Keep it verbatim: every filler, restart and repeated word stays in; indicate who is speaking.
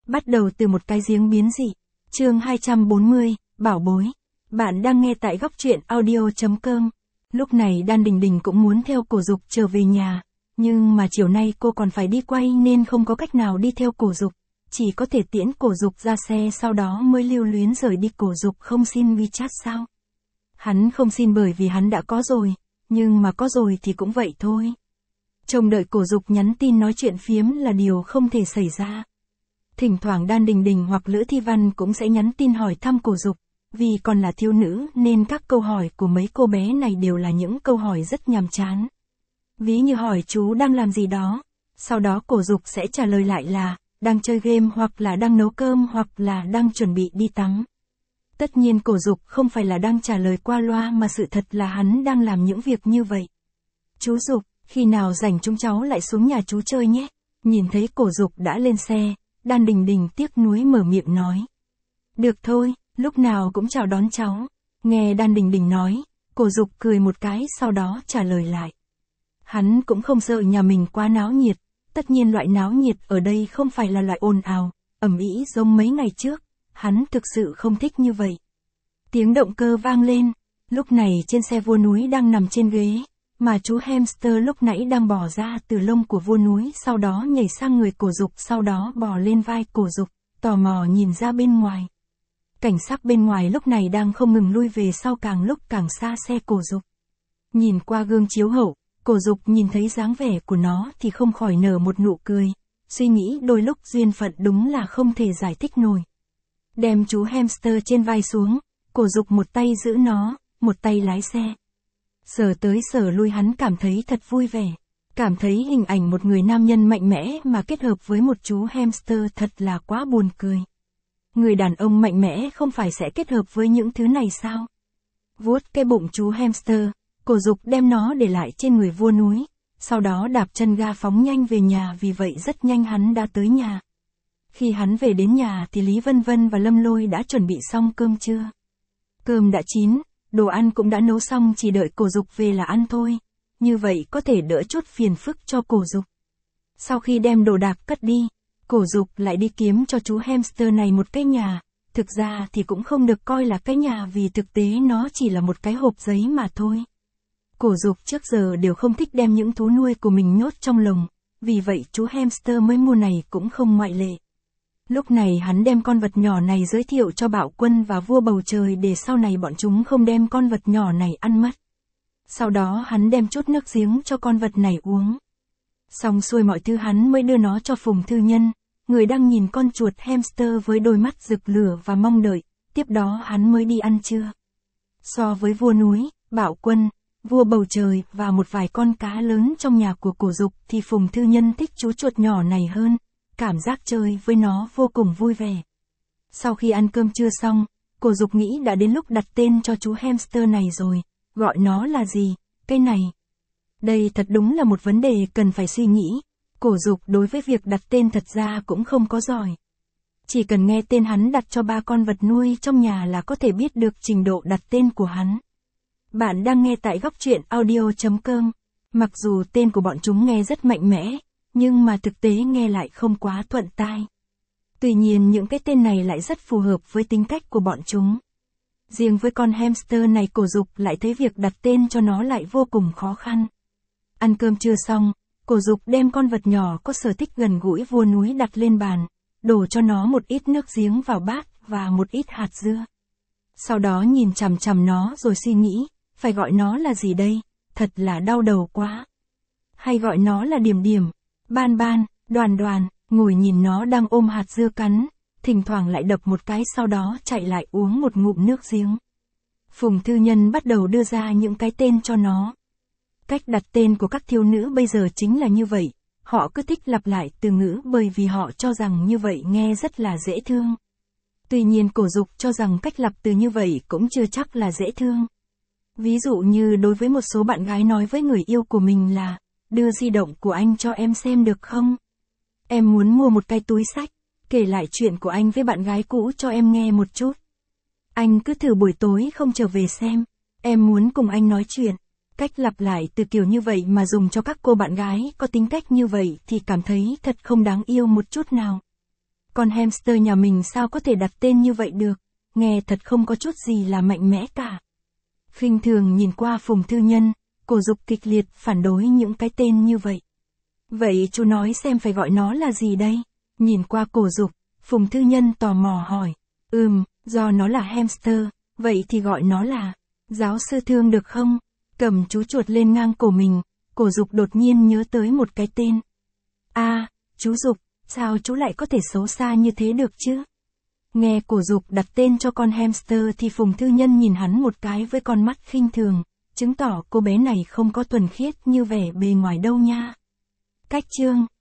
Speaker 1: Bắt đầu từ một cái giếng biến dị. Chương hai trăm bốn mươi, bảo bối. Bạn đang nghe tại góc truyện audio chấm com. Lúc này Đan Đình Đình cũng muốn theo Cổ Dục trở về nhà, nhưng mà chiều nay cô còn phải đi quay nên không có cách nào đi theo Cổ Dục, chỉ có thể tiễn Cổ Dục ra xe sau đó mới lưu luyến rời đi. Cổ Dục không xin WeChat sao? Hắn không xin bởi vì hắn đã có rồi, nhưng mà có rồi thì cũng vậy thôi. Trông đợi Cổ Dục nhắn tin nói chuyện phiếm là điều không thể xảy ra. Thỉnh thoảng Đan Đình Đình hoặc Lữ Thi Văn cũng sẽ nhắn tin hỏi thăm Cổ Dục, vì còn là thiếu nữ nên các câu hỏi của mấy cô bé này đều là những câu hỏi rất nhàm chán. Ví như hỏi chú đang làm gì đó, sau đó Cổ Dục sẽ trả lời lại là, đang chơi game hoặc là đang nấu cơm hoặc là đang chuẩn bị đi tắm. Tất nhiên Cổ Dục không phải là đang trả lời qua loa mà sự thật là hắn đang làm những việc như vậy. Chú Dục, khi nào rảnh chúng cháu lại xuống nhà chú chơi nhé. Nhìn thấy Cổ Dục đã lên xe, Đan Đình Đình tiếc nuối mở miệng nói. Được thôi, lúc nào cũng chào đón cháu. Nghe Đan Đình Đình nói, Cổ Dục cười một cái sau đó trả lời lại. Hắn cũng không sợ nhà mình quá náo nhiệt, tất nhiên loại náo nhiệt ở đây không phải là loại ồn ào, ầm ĩ giống mấy ngày trước, hắn thực sự không thích như vậy. Tiếng động cơ vang lên, lúc này trên xe vua núi đang nằm trên ghế, mà chú hamster lúc nãy đang bò ra từ lông của vua núi sau đó nhảy sang người Cổ Dục sau đó bò lên vai Cổ Dục, tò mò nhìn ra bên ngoài. Cảnh sắc bên ngoài lúc này đang không ngừng lui về sau càng lúc càng xa xe Cổ Dục. Nhìn qua gương chiếu hậu, Cổ Dục nhìn thấy dáng vẻ của nó thì không khỏi nở một nụ cười, suy nghĩ đôi lúc duyên phận đúng là không thể giải thích nổi. Đem chú hamster trên vai xuống, Cổ Dục một tay giữ nó, một tay lái xe. Sờ tới sờ lui hắn cảm thấy thật vui vẻ, cảm thấy hình ảnh một người nam nhân mạnh mẽ mà kết hợp với một chú hamster thật là quá buồn cười. Người đàn ông mạnh mẽ không phải sẽ kết hợp với những thứ này sao? Vuốt cái bụng chú hamster, Cổ Dục đem nó để lại trên người vua núi, sau đó đạp chân ga phóng nhanh về nhà, vì vậy rất nhanh hắn đã tới nhà. Khi hắn về đến nhà thì Lý Vân Vân và Lâm Lôi đã chuẩn bị xong cơm trưa. Cơm đã chín, đồ ăn cũng đã nấu xong, chỉ đợi Cổ Dục về là ăn thôi, như vậy có thể đỡ chút phiền phức cho Cổ Dục. Sau khi đem đồ đạc cất đi, Cổ Dục lại đi kiếm cho chú hamster này một cái nhà, thực ra thì cũng không được coi là cái nhà vì thực tế nó chỉ là một cái hộp giấy mà thôi. Cổ Dục trước giờ đều không thích đem những thú nuôi của mình nhốt trong lồng, vì vậy chú hamster mới mua này cũng không ngoại lệ. Lúc này hắn đem con vật nhỏ này giới thiệu cho Bạo Quân và Vua Bầu Trời để sau này bọn chúng không đem con vật nhỏ này ăn mất. Sau đó hắn đem chút nước giếng cho con vật này uống. Xong xuôi mọi thứ hắn mới đưa nó cho Phùng Thư Nhân, người đang nhìn con chuột hamster với đôi mắt rực lửa và mong đợi, tiếp đó hắn mới đi ăn trưa. So với Vua Núi, Bạo Quân, Vua Bầu Trời và một vài con cá lớn trong nhà của Cổ Dục thì Phùng Thư Nhân thích chú chuột nhỏ này hơn, cảm giác chơi với nó vô cùng vui vẻ. Sau khi ăn cơm trưa xong, Cổ Dục nghĩ đã đến lúc đặt tên cho chú hamster này rồi, gọi nó là gì, cái này. Đây thật đúng là một vấn đề cần phải suy nghĩ, Cổ Dục đối với việc đặt tên thật ra cũng không có giỏi. Chỉ cần nghe tên hắn đặt cho ba con vật nuôi trong nhà là có thể biết được trình độ đặt tên của hắn. Bạn đang nghe tại góc truyện audio chấm com. Mặc dù tên của bọn chúng nghe rất mạnh mẽ, nhưng mà thực tế nghe lại không quá thuận tai. Tuy nhiên những cái tên này lại rất phù hợp với tính cách của bọn chúng. Riêng với con hamster này Cổ Dục lại thấy việc đặt tên cho nó lại vô cùng khó khăn. Ăn cơm trưa xong, Cổ Dục đem con vật nhỏ có sở thích gần gũi Vua Núi đặt lên bàn, đổ cho nó một ít nước giếng vào bát và một ít hạt dưa. Sau đó nhìn chằm chằm nó rồi suy nghĩ, phải gọi nó là gì đây, thật là đau đầu quá. Hay gọi nó là Điểm Điểm, Ban Ban, Đoàn Đoàn, ngồi nhìn nó đang ôm hạt dưa cắn, thỉnh thoảng lại đập một cái sau đó chạy lại uống một ngụm nước giếng. Phùng Thư Nhân bắt đầu đưa ra những cái tên cho nó. Cách đặt tên của các thiếu nữ bây giờ chính là như vậy, họ cứ thích lặp lại từ ngữ bởi vì họ cho rằng như vậy nghe rất là dễ thương. Tuy nhiên Cổ Dục cho rằng cách lặp từ như vậy cũng chưa chắc là dễ thương. Ví dụ như đối với một số bạn gái nói với người yêu của mình là, đưa di động của anh cho em xem được không? Em muốn mua một cái túi xách, kể lại chuyện của anh với bạn gái cũ cho em nghe một chút. Anh cứ thử buổi tối không trở về xem, em muốn cùng anh nói chuyện. Cách lặp lại từ kiểu như vậy mà dùng cho các cô bạn gái có tính cách như vậy thì cảm thấy thật không đáng yêu một chút nào. con hamster nhà mình sao có thể đặt tên như vậy được, nghe thật không có chút gì là mạnh mẽ cả. Khinh thường nhìn qua Phùng Thư Nhân, Cổ Dục kịch liệt phản đối những cái tên như vậy. Vậy chú nói xem phải gọi nó là gì đây? Nhìn qua Cổ Dục, Phùng Thư Nhân tò mò hỏi. Ừm, do nó là hamster, vậy thì gọi nó là giáo sư Thương được không? Cầm chú chuột lên ngang cổ mình, Cổ Dục đột nhiên nhớ tới một cái tên. A, à, chú Dục, sao chú lại có thể xấu xa như thế được chứ? Nghe Cổ Dục đặt tên cho con hamster thì Phùng Thư Nhân nhìn hắn một cái với con mắt khinh thường, chứng tỏ cô bé này không có thuần khiết như vẻ bề ngoài đâu nha. Cách chương